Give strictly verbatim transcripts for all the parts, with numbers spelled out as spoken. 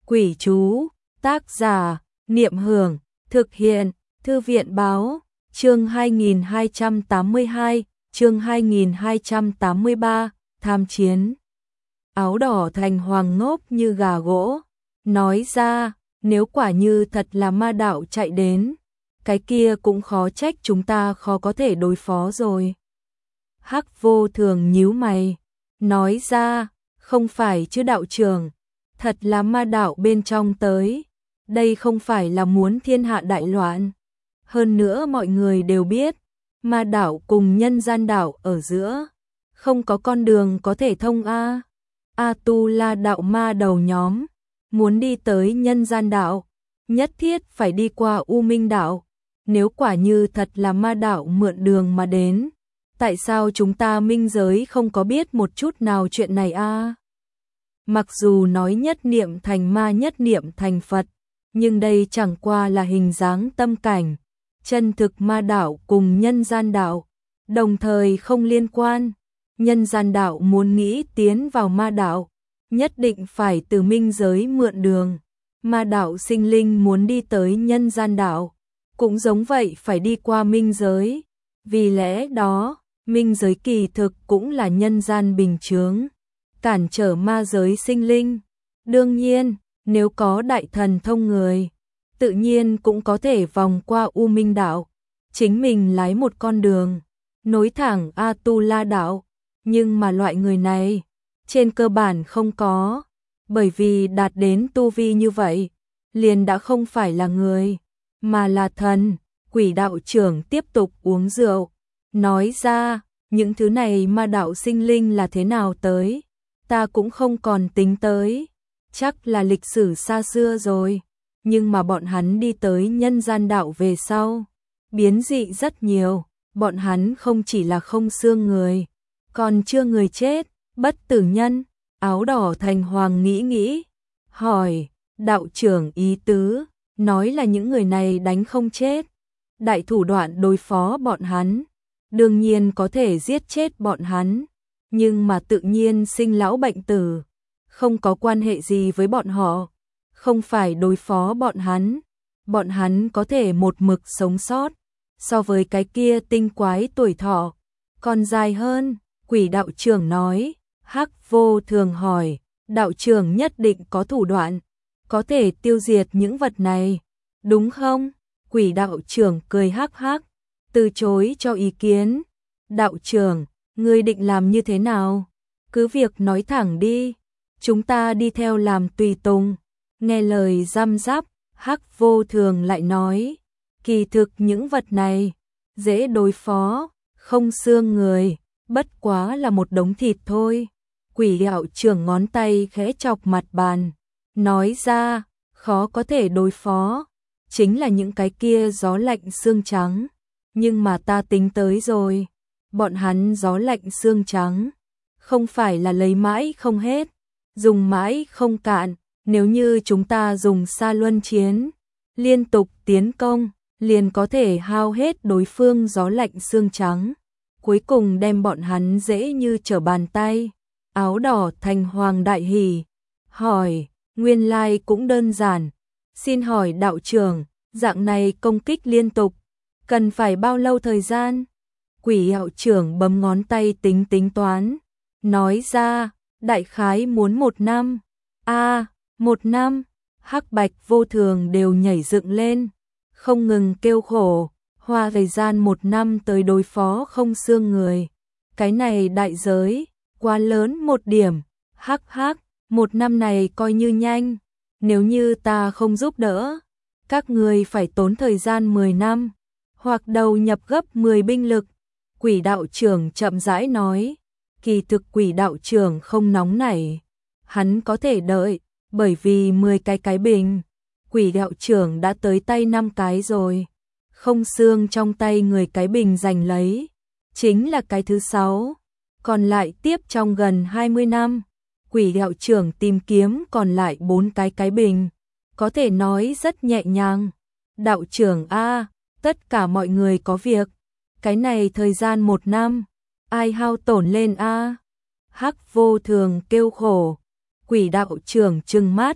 Quỷ chú, tác giả, Niệm Hưởng, thực hiện, Thư viện báo, chương hai nghìn hai trăm tám mươi hai, chương hai nghìn hai trăm tám mươi ba, tham chiến. Áo đỏ thành hoàng ngốc như gà gỗ, nói ra, nếu quả như thật là ma đạo chạy đến, cái kia cũng khó trách chúng ta khó có thể đối phó rồi. Hắc Vô Thường nhíu mày, nói ra, không phải chứ đạo trưởng, thật là ma đạo bên trong tới, đây không phải là muốn thiên hạ đại loạn. Hơn nữa mọi người đều biết, ma đạo cùng nhân gian đạo ở giữa, không có con đường có thể thông a. A Tu La đạo ma đầu nhóm, muốn đi tới nhân gian đạo, nhất thiết phải đi qua U Minh đạo. Nếu quả như thật là ma đạo mượn đường mà đến, tại sao chúng ta minh giới không có biết một chút nào chuyện này a? Mặc dù nói nhất niệm thành ma nhất niệm thành Phật, nhưng đây chẳng qua là hình dáng tâm cảnh, chân thực ma đạo cùng nhân gian đạo, đồng thời không liên quan. Nhân gian đạo muốn nghĩ tiến vào ma đạo, nhất định phải từ minh giới mượn đường. Ma đạo sinh linh muốn đi tới nhân gian đạo, cũng giống vậy phải đi qua minh giới. Vì lẽ đó, minh giới kỳ thực cũng là nhân gian bình chướng, cản trở ma giới sinh linh. Đương nhiên, nếu có đại thần thông người, tự nhiên cũng có thể vòng qua U Minh đạo, chính mình lái một con đường, nối thẳng A Tu La đạo. Nhưng mà loại người này, trên cơ bản không có, bởi vì đạt đến tu vi như vậy, liền đã không phải là người, mà là thần. Quỷ đạo trưởng tiếp tục uống rượu, nói ra, những thứ này ma đạo sinh linh là thế nào tới, ta cũng không còn tính tới, chắc là lịch sử xa xưa rồi, nhưng mà bọn hắn đi tới nhân gian đạo về sau, biến dị rất nhiều, bọn hắn không chỉ là không xương người, còn chưa người chết, bất tử nhân. Áo đỏ thành hoàng nghĩ nghĩ, hỏi, đạo trưởng ý tứ, nói là những người này đánh không chết, đại thủ đoạn đối phó bọn hắn, đương nhiên có thể giết chết bọn hắn, nhưng mà tự nhiên sinh lão bệnh tử, không có quan hệ gì với bọn họ, không phải đối phó bọn hắn, bọn hắn có thể một mực sống sót, so với cái kia tinh quái tuổi thọ còn dài hơn. Quỷ đạo trưởng nói. Hắc Vô Thường hỏi, đạo trưởng nhất định có thủ đoạn, có thể tiêu diệt những vật này, đúng không? Quỷ đạo trưởng cười hắc hắc, từ chối cho ý kiến. Đạo trưởng, ngươi định làm như thế nào? Cứ việc nói thẳng đi, chúng ta đi theo làm tùy tùng. Nghe lời răm rắp, Hắc Vô Thường lại nói, kỳ thực những vật này, dễ đối phó, không xương người, bất quá là một đống thịt thôi. Quỷ đạo trưởng ngón tay khẽ chọc mặt bàn, nói ra, khó có thể đối phó, chính là những cái kia gió lạnh xương trắng, nhưng mà ta tính tới rồi, bọn hắn gió lạnh xương trắng, không phải là lấy mãi không hết, dùng mãi không cạn, nếu như chúng ta dùng sa luân chiến, liên tục tiến công, liền có thể hao hết đối phương gió lạnh xương trắng, cuối cùng đem bọn hắn dễ như trở bàn tay. Áo đỏ thành hoàng đại hỉ, hỏi, nguyên lai cũng đơn giản, xin hỏi đạo trưởng, dạng này công kích liên tục, cần phải bao lâu thời gian? Quỷ đạo trưởng bấm ngón tay tính tính toán, nói ra, đại khái muốn một năm. A, một năm. Hắc Bạch Vô Thường đều nhảy dựng lên, không ngừng kêu khổ, hoa thời gian một năm tới đối phó không xương người, cái này đại giới quá lớn một điểm. Hắc hắc, một năm này coi như nhanh, nếu như ta không giúp đỡ, các người phải tốn thời gian mười năm, hoặc đầu nhập gấp mười binh lực. Quỷ đạo trưởng chậm rãi nói, kỳ thực quỷ đạo trưởng không nóng nảy, hắn có thể đợi, bởi vì mười cái cái bình, quỷ đạo trưởng đã tới tay năm cái rồi, không xương trong tay người cái bình giành lấy, chính là cái thứ sáu. Còn lại tiếp trong gần hai mươi năm, quỷ đạo trưởng tìm kiếm còn lại bốn cái cái bình, có thể nói rất nhẹ nhàng. Đạo trưởng a, tất cả mọi người có việc, cái này thời gian một năm, ai hao tổn lên a? Hắc Vô Thường kêu khổ, quỷ đạo trưởng trừng mắt,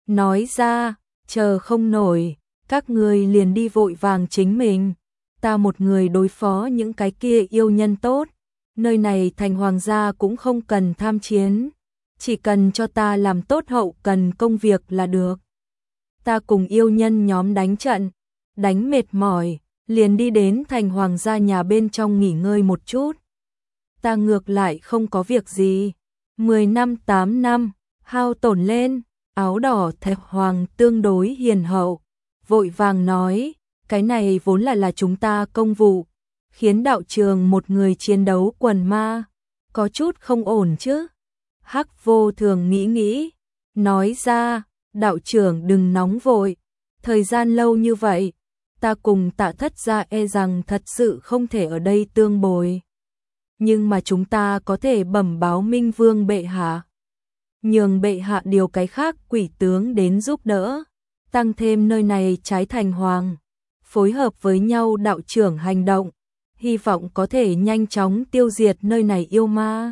nói ra, chờ không nổi, các người liền đi vội vàng chính mình, ta một người đối phó những cái kia yêu nhân tốt, nơi này thành hoàng gia cũng không cần tham chiến, chỉ cần cho ta làm tốt hậu cần công việc là được. Ta cùng yêu nhân nhóm đánh trận, đánh mệt mỏi, liền đi đến thành hoàng gia nhà bên trong nghỉ ngơi một chút. Ta ngược lại không có việc gì, mười năm tám năm, hao tổn lên, áo đỏ thẹp hoàng tương đối hiền hậu, vội vàng nói, cái này vốn là là chúng ta công vụ, khiến đạo trường một người chiến đấu quần ma, có chút không ổn chứ. Hắc Vô Thường nghĩ nghĩ, nói ra, đạo trưởng đừng nóng vội, thời gian lâu như vậy, ta cùng Tạ Thất gia e rằng thật sự không thể ở đây tương bồi. Nhưng mà chúng ta có thể bẩm báo Minh Vương bệ hạ, nhường bệ hạ điều cái khác quỷ tướng đến giúp đỡ, tăng thêm nơi này trái thành hoàng, phối hợp với nhau đạo trưởng hành động, hy vọng có thể nhanh chóng tiêu diệt nơi này yêu ma.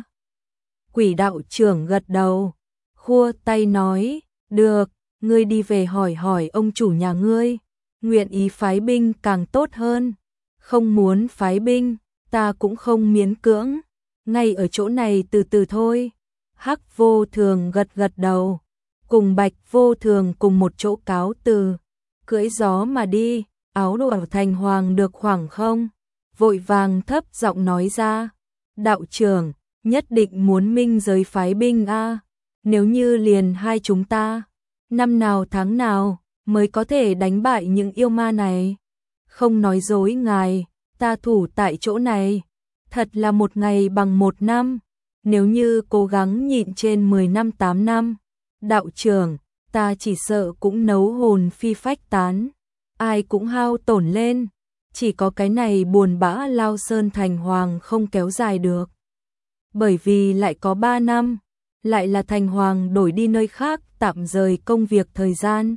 Quỷ đạo trưởng gật đầu, khua tay nói, được, ngươi đi về hỏi hỏi ông chủ nhà ngươi, nguyện ý phái binh càng tốt hơn, không muốn phái binh, ta cũng không miễn cưỡng, ngay ở chỗ này từ từ thôi. Hắc Vô Thường gật gật đầu, cùng Bạch Vô Thường cùng một chỗ cáo từ, cưỡi gió mà đi, áo đồ ở thành hoàng được khoảng không, vội vàng thấp giọng nói ra, đạo trưởng, nhất định muốn minh giới phái binh a, nếu như liền hai chúng ta, năm nào tháng nào mới có thể đánh bại những yêu ma này, không nói dối ngài, ta thủ tại chỗ này, thật là một ngày bằng một năm, nếu như cố gắng nhịn trên mười năm tám năm, đạo trưởng, ta chỉ sợ cũng nấu hồn phi phách tán, ai cũng hao tổn lên, chỉ có cái này buồn bã Lao Sơn thành hoàng không kéo dài được. Bởi vì lại có ba năm, lại là thành hoàng đổi đi nơi khác tạm rời công việc thời gian.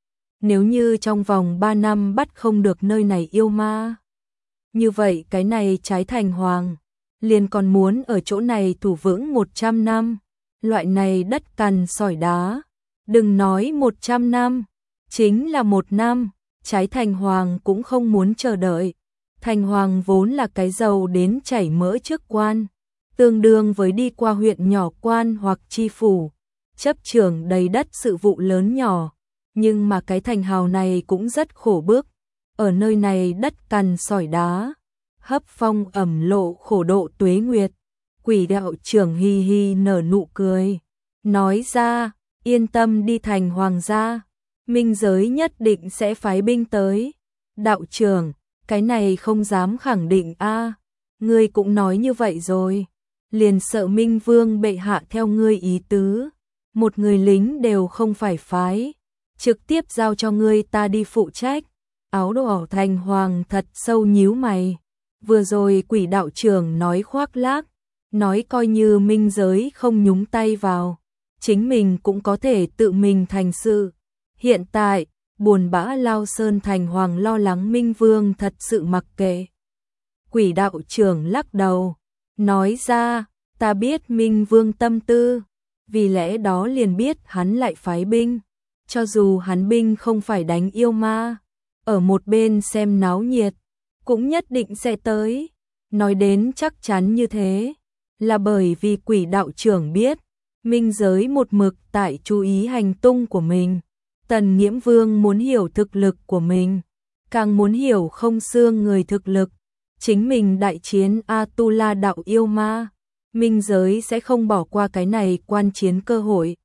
Nếu như trong vòng ba năm bắt không được nơi này yêu ma, như vậy cái này trái thành hoàng, liền còn muốn ở chỗ này thủ vững một trăm năm, loại này đất cằn sỏi đá, đừng nói một trăm năm, chính là một năm, trái thành hoàng cũng không muốn chờ đợi. Thành hoàng vốn là cái giàu đến chảy mỡ trước quan, tương đương với đi qua huyện nhỏ quan hoặc chi phủ, chấp trưởng đầy đất sự vụ lớn nhỏ, nhưng mà cái thành hào này cũng rất khổ bức, ở nơi này đất cằn sỏi đá, hấp phong ẩm lộ khổ độ tuế nguyệt. Quỷ đạo trưởng hi hi nở nụ cười, nói ra, yên tâm đi thành hoàng gia, minh giới nhất định sẽ phái binh tới. Đạo trưởng, cái này không dám khẳng định a, ngươi cũng nói như vậy rồi, liền sợ Minh Vương bệ hạ theo ngươi ý tứ, một người lính đều không phải phái, trực tiếp giao cho ngươi ta đi phụ trách. Áo đỏ thành hoàng thật sâu nhíu mày, vừa rồi quỷ đạo trưởng nói khoác lác, nói coi như minh giới không nhúng tay vào, chính mình cũng có thể tự mình thành sự. Hiện tại, buồn bã Lao Sơn thành hoàng lo lắng Minh Vương thật sự mặc kệ. Quỷ đạo trưởng lắc đầu, nói ra, ta biết Minh Vương tâm tư, vì lẽ đó liền biết hắn lại phái binh, cho dù hắn binh không phải đánh yêu ma, ở một bên xem náo nhiệt, cũng nhất định sẽ tới. Nói đến chắc chắn như thế, là bởi vì quỷ đạo trưởng biết, minh giới một mực tại chú ý hành tung của mình. Tần Nghiễm Vương muốn hiểu thực lực của mình, càng muốn hiểu không xương người thực lực, chính mình đại chiến Atula đạo yêu ma, minh giới sẽ không bỏ qua cái này quan chiến cơ hội.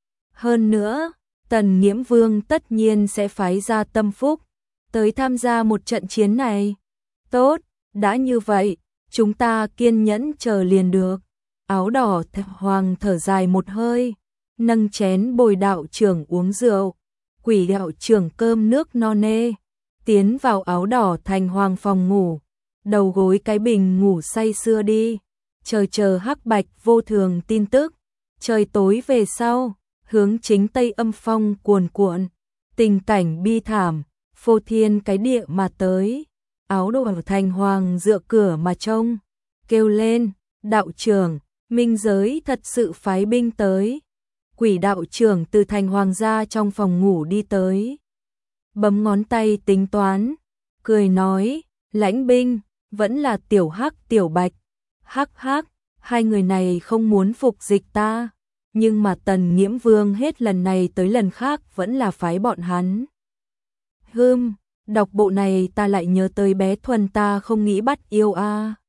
Hơn nữa, Tần Nghiễm Vương tất nhiên sẽ phái ra tâm phúc, tới tham gia một trận chiến này. Tốt, đã như vậy, chúng ta kiên nhẫn chờ liền được. Áo đỏ thẹp hoàng thở dài một hơi, nâng chén bồi đạo trưởng uống rượu. Quỷ đạo trưởng cơm nước no nê, tiến vào áo đỏ thành hoàng phòng ngủ, đầu gối cái bình ngủ say sưa đi, chờ chờ Hắc Bạch Vô Thường tin tức. Trời tối về sau, hướng chính tây âm phong cuồn cuộn, tình cảnh bi thảm, phô thiên cái địa mà tới. Áo đỏ thành hoàng dựa cửa mà trông, kêu lên, đạo trưởng, minh giới thật sự phái binh tới. Quỷ đạo trưởng từ thành hoàng gia trong phòng ngủ đi tới. Bấm ngón tay tính toán, cười nói, Lãnh Binh, vẫn là tiểu Hắc tiểu Bạch. Hắc hắc, hai người này không muốn phục dịch ta, nhưng mà Tần Nghiễm Vương hết lần này tới lần khác vẫn là phái bọn hắn. Hừm, đọc bộ này ta lại nhớ tới bé Thuần ta không nghĩ bắt yêu a.